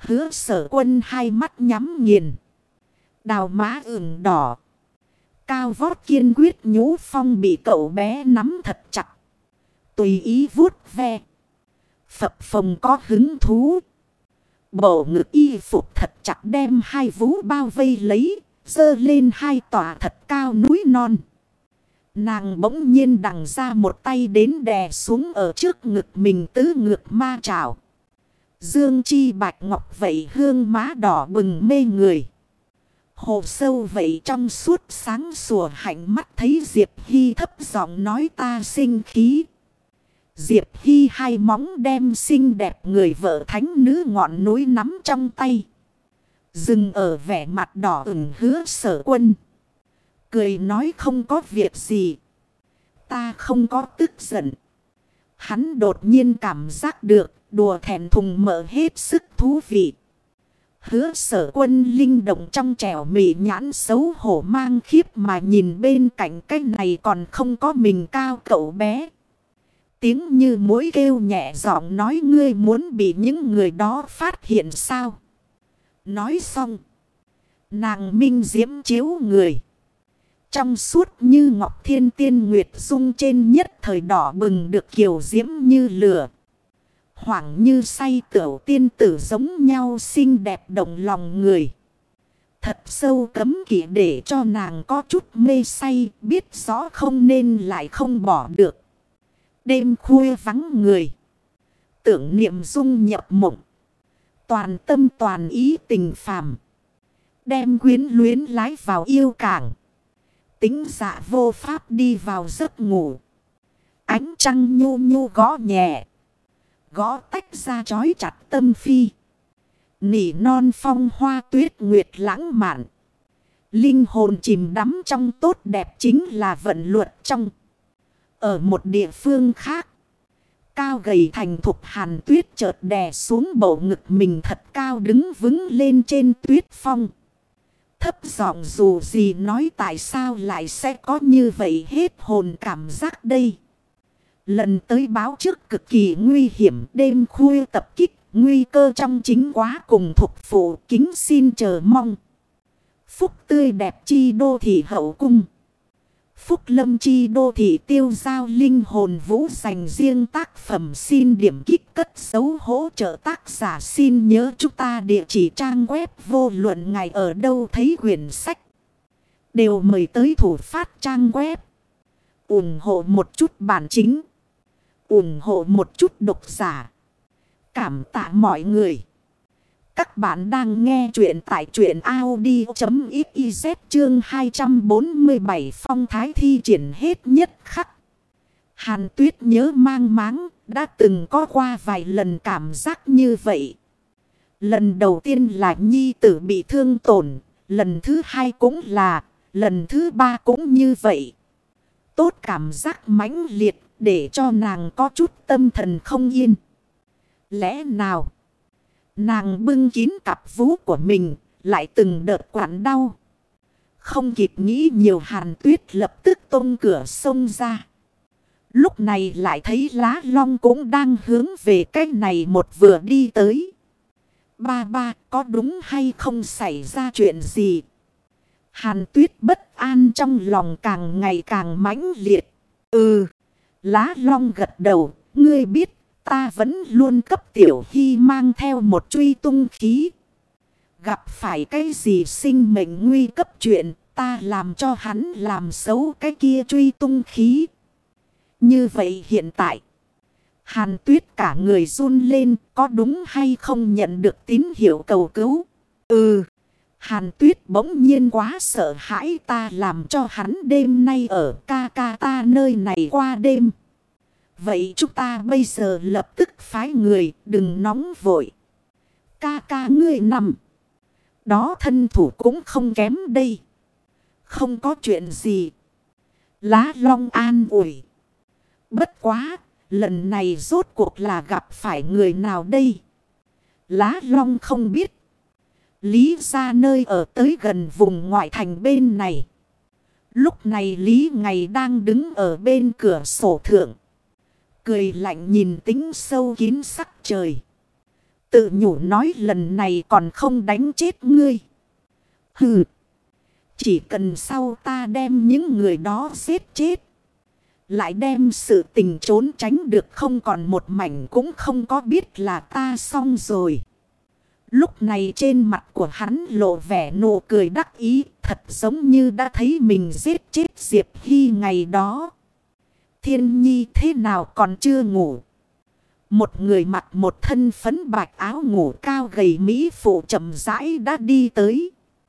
Hứa Sở Quân hai mắt nhắm nghiền. Đào má ửng đỏ. Cao vót kiên quyết nhũ phong bị cậu bé nắm thật chặt. Tùy ý vuốt ve. Phập phồng có hứng thú. Bộ ngực y phục thật chặt đem hai vú bao vây lấy. Dơ lên hai tòa thật cao núi non. Nàng bỗng nhiên đằng ra một tay đến đè xuống ở trước ngực mình tứ ngược ma trảo. Dương chi bạch ngọc vậy hương má đỏ bừng mê người. Hồ sâu vậy trong suốt sáng sủa hạnh mắt thấy Diệp Hy thấp giọng nói ta sinh khí. Diệp Hy hai móng đem xinh đẹp người vợ thánh nữ ngọn núi nắm trong tay. Dừng ở vẻ mặt đỏ ửng Hứa Sở Quân. Cười nói không có việc gì. Ta không có tức giận. Hắn đột nhiên cảm giác được đùa thẹn thùng mở hết sức thú vị. Hứa Sở Quân linh động trong trẻo mị nhãn xấu hổ mang khiếp mà nhìn bên cạnh cái này còn không có mình cao cậu bé. Tiếng như mũi kêu nhẹ giọng nói ngươi muốn bị những người đó phát hiện sao? Nói xong. Nàng minh diễm chiếu người. Trong suốt như ngọc thiên tiên nguyệt dung trên nhất thời đỏ bừng được kiều diễm như lửa. Hoảng như say tửu tiên tử giống nhau xinh đẹp động lòng người. Thật sâu cấm kỵ để cho nàng có chút mê say, biết rõ không nên lại không bỏ được. Đêm khuya vắng người. Tưởng niệm dung nhập mộng. Toàn tâm toàn ý tình phàm. Đem quyến luyến lái vào yêu cảng. Tính dạ vô pháp đi vào giấc ngủ. Ánh trăng nhu nhu gõ nhẹ. Gõ tách ra chói chặt tâm phi. Nỉ non phong hoa tuyết nguyệt lãng mạn. Linh hồn chìm đắm trong tốt đẹp chính là vận luật trong. Ở một địa phương khác. Cao gầy thành thục Hàn Tuyết chợt đè xuống bộ ngực mình thật cao đứng vững lên trên tuyết phong. Thấp giọng dù gì nói tại sao lại sẽ có như vậy hết hồn cảm giác đây. Lần tới báo trước cực kỳ nguy hiểm đêm khuya tập kích nguy cơ trong chính quá cùng thục phụ kính xin chờ mong. Phúc tươi đẹp chi đô thị hậu cung. Phúc lâm chi đô thị tiêu giao linh hồn vũ dành riêng tác phẩm xin điểm kích cất dấu hỗ trợ tác giả xin nhớ chúng ta địa chỉ trang web vô luận ngài ở đâu thấy quyển sách. Đều mời tới thủ phát trang web. ủng hộ một chút bản chính. ủng hộ một chút độc giả. Cảm tạ mọi người. Các bạn đang nghe chuyện tại truyện audio.xyz chương 247 phong thái thi triển hết nhất khắc. Hàn Tuyết nhớ mang máng, đã từng có qua vài lần cảm giác như vậy. Lần đầu tiên là nhi tử bị thương tổn, lần thứ hai cũng là, lần thứ ba cũng như vậy. Tốt cảm giác mãnh liệt để cho nàng có chút tâm thần không yên. Lẽ nào? Nàng bưng kín cặp vú của mình, lại từng đợt quặn đau. Không kịp nghĩ nhiều Hàn Tuyết lập tức tung cửa xông ra. Lúc này lại thấy Lá Long cũng đang hướng về cái này một vừa đi tới. Ba có đúng hay không xảy ra chuyện gì? Hàn Tuyết bất an trong lòng càng ngày càng mãnh liệt. Lá Long gật đầu, ngươi biết. Ta vẫn luôn cấp Tiểu Hy mang theo một truy tung khí. Gặp phải cái gì sinh mệnh nguy cấp chuyện, ta làm cho hắn làm xấu cái kia truy tung khí. Như vậy hiện tại, Hàn Tuyết cả người run lên, có đúng hay không nhận được tín hiệu cầu cứu? Hàn Tuyết bỗng nhiên quá sợ hãi, ta làm cho hắn đêm nay ở ca ca ta nơi này qua đêm. Vậy chúng ta bây giờ lập tức phái người, đừng nóng vội. Ca ca ngươi nằm. Đó thân thủ cũng không kém đây. Không có chuyện gì. Lá Long an ủi. Bất quá, lần này rốt cuộc là gặp phải người nào đây? Lá Long không biết. Lý ra nơi ở tới gần vùng ngoại thành bên này. Lúc này Lý Ngày đang đứng ở bên cửa sổ thượng. Cười lạnh nhìn tính sâu kín sắc trời. tự nhủ nói lần này còn không đánh chết ngươi. Hừ. Chỉ cần sau ta đem những người đó giết chết. Lại đem sự tình trốn tránh được không còn một mảnh cũng không có biết là ta xong rồi. Lúc này trên mặt của hắn lộ vẻ nụ cười đắc ý. Thật giống như đã thấy mình giết chết Diệp Hy ngày đó. Thiên Nhi thế nào còn chưa ngủ? Một người mặc một thân phấn bạch áo ngủ cao gầy mỹ phụ chậm rãi đã đi tới.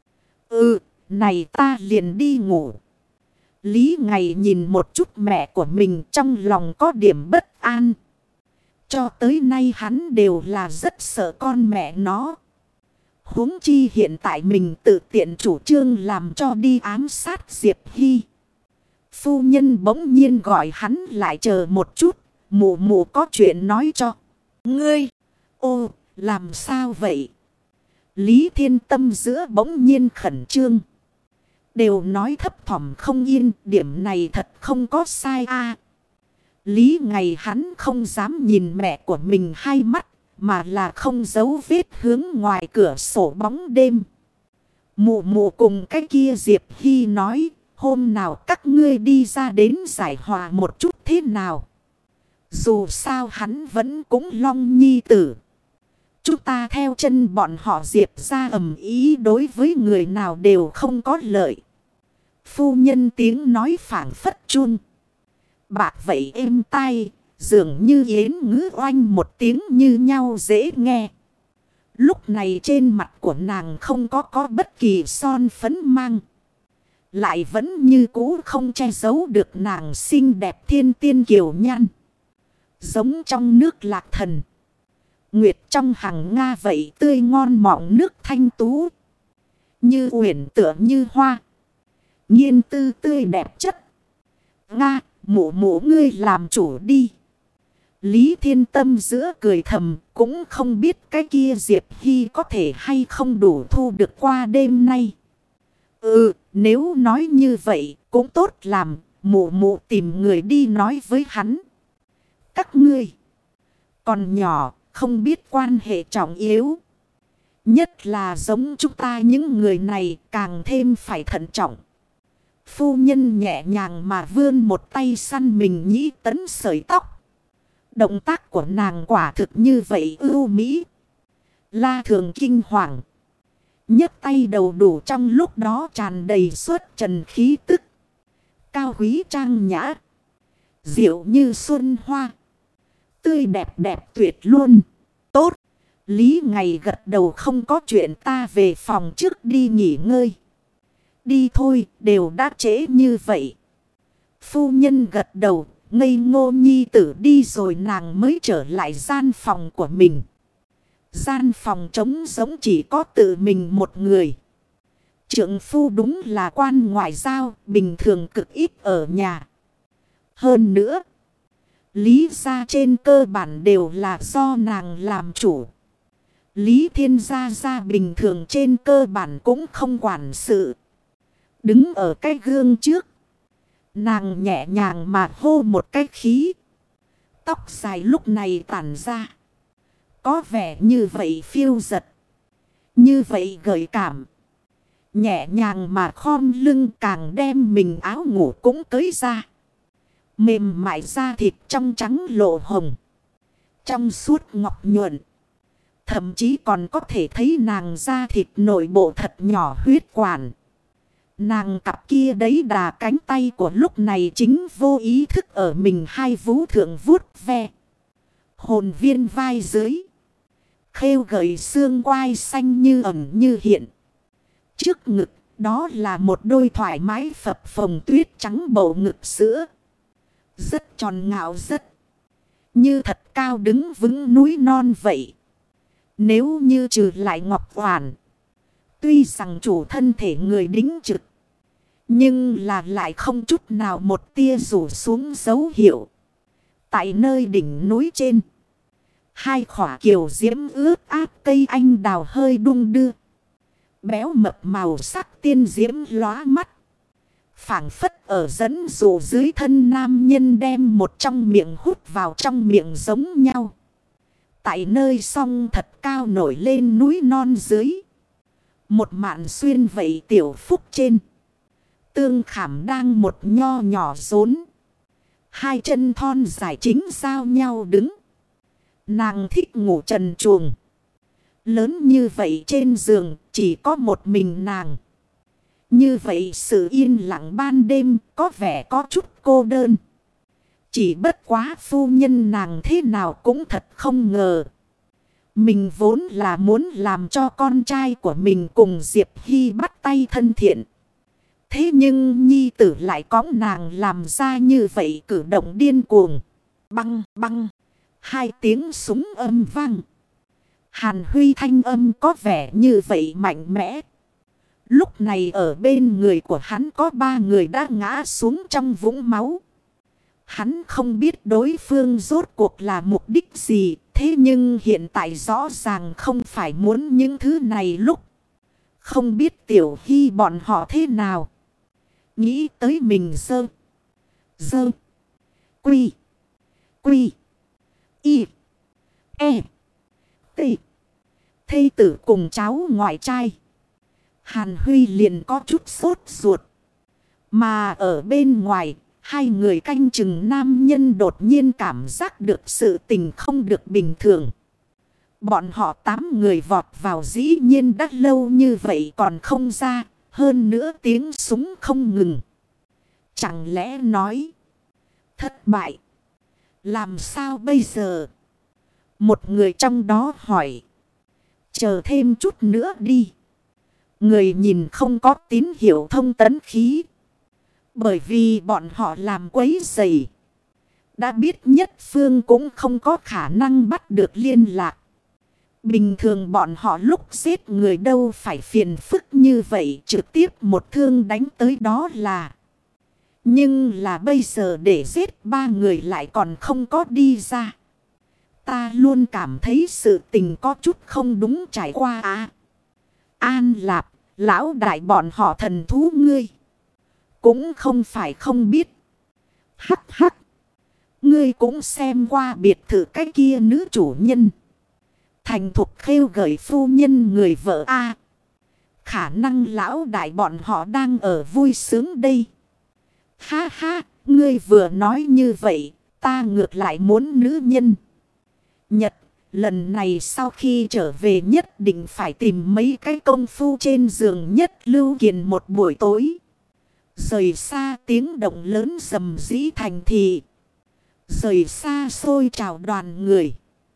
Này ta liền đi ngủ. Lý Ngày nhìn một chút mẹ của mình trong lòng có điểm bất an. Cho tới nay hắn đều là rất sợ con mẹ nó. Huống chi hiện tại mình tự tiện chủ trương làm cho đi ám sát Diệp Hy. Phu nhân bỗng nhiên gọi hắn lại chờ một chút. Mụ mụ có chuyện nói cho. Ngươi, ô, làm sao vậy? Lý Thiên Tâm giữa bỗng nhiên khẩn trương. Đều nói thấp thỏm không yên, điểm này thật không có sai a. Lý Ngày hắn không dám nhìn mẹ của mình hai mắt, mà là không giấu vết hướng ngoài cửa sổ bóng đêm. Mụ mụ cùng cái kia Diệp Hy nói, hôm nào các ngươi đi ra đến giải hòa một chút thế nào. Dù sao hắn vẫn cũng long nhi tử. Chúng ta theo chân bọn họ Diệp ra ầm ý đối với người nào đều không có lợi. Phu nhân tiếng nói phảng phất chun. Bạc vậy êm tai, dường như yến ngữ oanh một tiếng như nhau dễ nghe. Lúc này trên mặt của nàng không có bất kỳ son phấn mang. Lại vẫn như cũ không che giấu được nàng xinh đẹp thiên tiên kiều nhan. Giống trong nước lạc thần. Nguyệt trong hàng Nga vậy tươi ngon mọng nước thanh tú. Như uyển tựa như hoa. Nhiên tư tươi đẹp chất. Nga, mụ mụ ngươi làm chủ đi. Lý Thiên Tâm giữa cười thầm cũng không biết cái kia Diệp Hy có thể hay không đủ thu được qua đêm nay. Nếu nói như vậy cũng tốt làm, mụ mụ tìm người đi nói với hắn. Các ngươi còn nhỏ, không biết quan hệ trọng yếu. Nhất là giống chúng ta những người này càng thêm phải thận trọng. Phu nhân nhẹ nhàng mà vươn một tay săn mình nhĩ tấn sợi tóc. Động tác của nàng quả thực như vậy ưu mỹ. La Thường kinh hoàng. Nhấc tay đầu đủ trong lúc đó tràn đầy suốt trần khí tức. Cao quý trang nhã. Diệu như xuân hoa. Tươi đẹp đẹp tuyệt luôn. Tốt. Lý Ngày gật đầu không có chuyện ta về phòng trước đi nghỉ ngơi. Đi thôi, đều đã trễ như vậy. Phu nhân gật đầu, ngây ngô nhi tử đi rồi nàng mới trở lại gian phòng của mình. Gian phòng trống giống chỉ có tự mình một người. Trượng phu đúng là quan ngoại giao, bình thường cực ít ở nhà. Hơn nữa, Lý gia trên cơ bản đều là do nàng làm chủ. Lý Thiên gia bình thường trên cơ bản cũng không quản sự. Đứng ở cái gương trước. Nàng nhẹ nhàng mà hô một cái khí. Tóc dài lúc này tản ra. Có vẻ như vậy phiêu giật. Như vậy gợi cảm. Nhẹ nhàng mà khom lưng càng đem mình áo ngủ cũng cởi ra. Mềm mại da thịt trong trắng lộ hồng. Trong suốt ngọc nhuận. Thậm chí còn có thể thấy nàng da thịt nội bộ thật nhỏ huyết quản. Nàng cặp kia đấy đà cánh tay của lúc này chính vô ý thức ở mình hai vú thượng vuốt ve. Hồn viên vai dưới. Khêu gợi xương quai xanh như ẩn như hiện. Trước ngực đó là một đôi thoải mái phập phồng tuyết trắng bầu ngực sữa. Rất tròn ngạo rất. Như thật cao đứng vững núi non vậy. Nếu như trừ lại Ngọc Hoàn. Tuy rằng chủ thân thể người đính trực. Nhưng là lại không chút nào một tia rủ xuống dấu hiệu. Tại nơi đỉnh núi trên. Hai khỏa kiều diễm ướt át cây anh đào hơi đung đưa. Béo mập màu sắc tiên diễm lóa mắt. Phảng phất ở dẫn dụ dưới thân nam nhân đem một trong miệng hút vào trong miệng giống nhau. Tại nơi song thật cao nổi lên núi non dưới. Một mạn xuyên vậy tiểu phúc trên. Tương Khảm đang một nho nhỏ rốn. Hai chân thon dài chính giao nhau đứng. Nàng thích ngủ trần truồng. Lớn như vậy trên giường chỉ có một mình nàng. Như vậy sự yên lặng ban đêm có vẻ có chút cô đơn. Chỉ bất quá phu nhân nàng thế nào cũng thật không ngờ. Mình vốn là muốn làm cho con trai của mình cùng Diệp Hy bắt tay thân thiện. Thế nhưng nhi tử lại cõng nàng làm ra như vậy cử động điên cuồng. Băng băng. Hai tiếng súng âm vang. Hàn Huy thanh âm có vẻ như vậy mạnh mẽ. Lúc này ở bên người của hắn có 3 người đã ngã xuống trong vũng máu. Hắn không biết đối phương rốt cuộc là mục đích gì. Thế nhưng hiện tại rõ ràng không phải muốn những thứ này lúc. Không biết Tiểu Hy bọn họ thế nào. Nghĩ tới mình dơ. Quy. Y. E. T. Thê tử cùng cháu ngoại trai. Hàn Huy liền có chút sốt ruột. Mà ở bên ngoài, 2 người canh chừng nam nhân đột nhiên cảm giác được sự tình không được bình thường. Bọn họ 8 người vọt vào dĩ nhiên đã lâu như vậy còn không ra. Hơn nữa tiếng súng không ngừng. Chẳng lẽ nói thất bại. Làm sao bây giờ? Một người trong đó hỏi. Chờ thêm chút nữa đi. Người nhìn không có tín hiệu thông tấn khí. Bởi vì bọn họ làm quấy rầy. Đã biết nhất phương cũng không có khả năng bắt được liên lạc. Bình thường bọn họ lúc giết người đâu phải phiền phức như vậy. Trực tiếp một thương đánh tới đó là. Nhưng là bây giờ để giết 3 người lại còn không có đi ra. Ta luôn cảm thấy sự tình có chút không đúng trải qua à. An Lạp, lão đại bọn họ thần thú ngươi. Cũng không phải không biết. Hắc hắc. Ngươi cũng xem qua biệt thự cái kia nữ chủ nhân. Thành thục khêu gợi phu nhân người vợ a. Khả năng lão đại bọn họ đang ở vui sướng đây. Ha ha, ngươi vừa nói như vậy, ta ngược lại muốn nữ nhân. Nhật, lần này sau khi trở về nhất định phải tìm mấy cái công phu trên giường nhất lưu kiền một buổi tối. Rời xa tiếng động lớn rầm rĩ thành thị. Rời xa xôi trào đoàn người.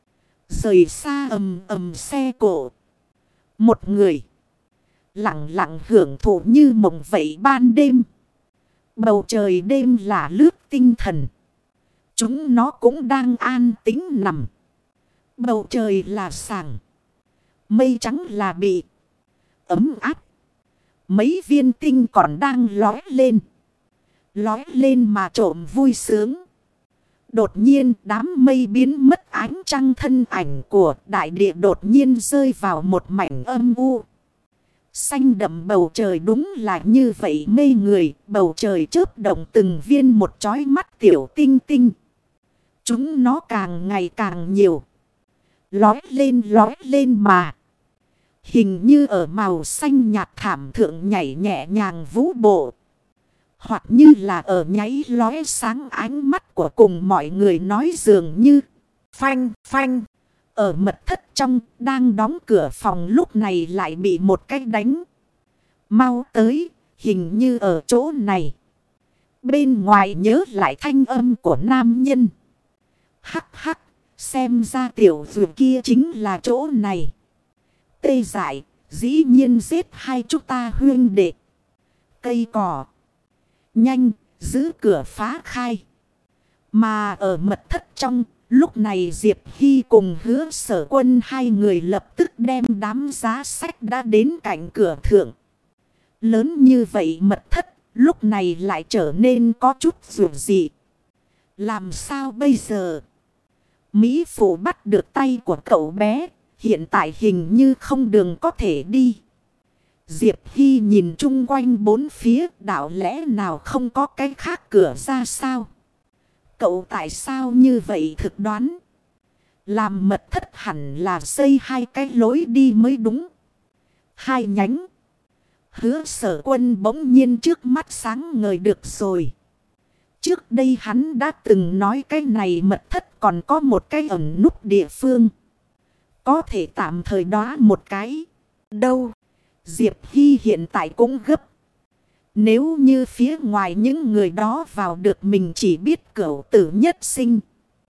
Rời xa ầm ầm xe cộ. Một người lặng lặng hưởng thụ như mộng vậy ban đêm. Bầu trời đêm là lướt tinh thần. Chúng nó cũng đang an tĩnh nằm. Bầu trời là sảng. Mây trắng là bị ấm áp. Mấy viên tinh còn đang lói lên. Lói lên mà trộm vui sướng. Đột nhiên đám mây biến mất ánh trăng thân ảnh của đại địa đột nhiên rơi vào một mảnh âm u. Xanh đậm bầu trời đúng là như vậy mê người. Bầu trời chớp động từng viên một chói mắt tiểu tinh tinh. Chúng nó càng ngày càng nhiều. Lói lên mà. Hình như ở màu xanh nhạt thảm thượng nhảy nhẹ nhàng vũ bộ. Hoặc như là ở nháy lóe sáng ánh mắt của cùng mọi người nói dường như. Phanh phanh. Ở mật thất trong đang đóng cửa phòng lúc này lại bị một cái đánh. Mau tới, hình như ở chỗ này. Bên ngoài nhớ lại thanh âm của nam nhân. Hắc hắc, xem ra tiểu vượt kia chính là chỗ này. Tê dại, dĩ nhiên giết hai chúng ta huyên đệ. Cây cỏ. Nhanh, giữ cửa phá khai. Mà ở mật thất trong, lúc này Diệp Hy cùng Hứa Sở Quân 2 người lập tức đem đám giá sách đã đến cạnh cửa thượng. Lớn như vậy mật thất, lúc này lại trở nên có chút dù gì. Làm sao bây giờ? Mỹ Phụ bắt được tay của cậu bé, hiện tại hình như không đường có thể đi. Diệp Hy nhìn chung quanh 4 phía, đạo lẽ nào không có cái khác cửa ra sao? Cậu tại sao như vậy thực đoán? Làm mật thất hẳn là xây 2 cái lối đi mới đúng. 2 nhánh. Hứa Sở Quân bỗng nhiên trước mắt sáng ngời được rồi. Trước đây hắn đã từng nói cái này mật thất còn có một cái ẩn núp địa phương. Có thể tạm thời đoá một cái. Đâu? Diệp Hy hiện tại cũng gấp. Nếu như phía ngoài những người đó vào được mình chỉ biết cửu tử nhất sinh.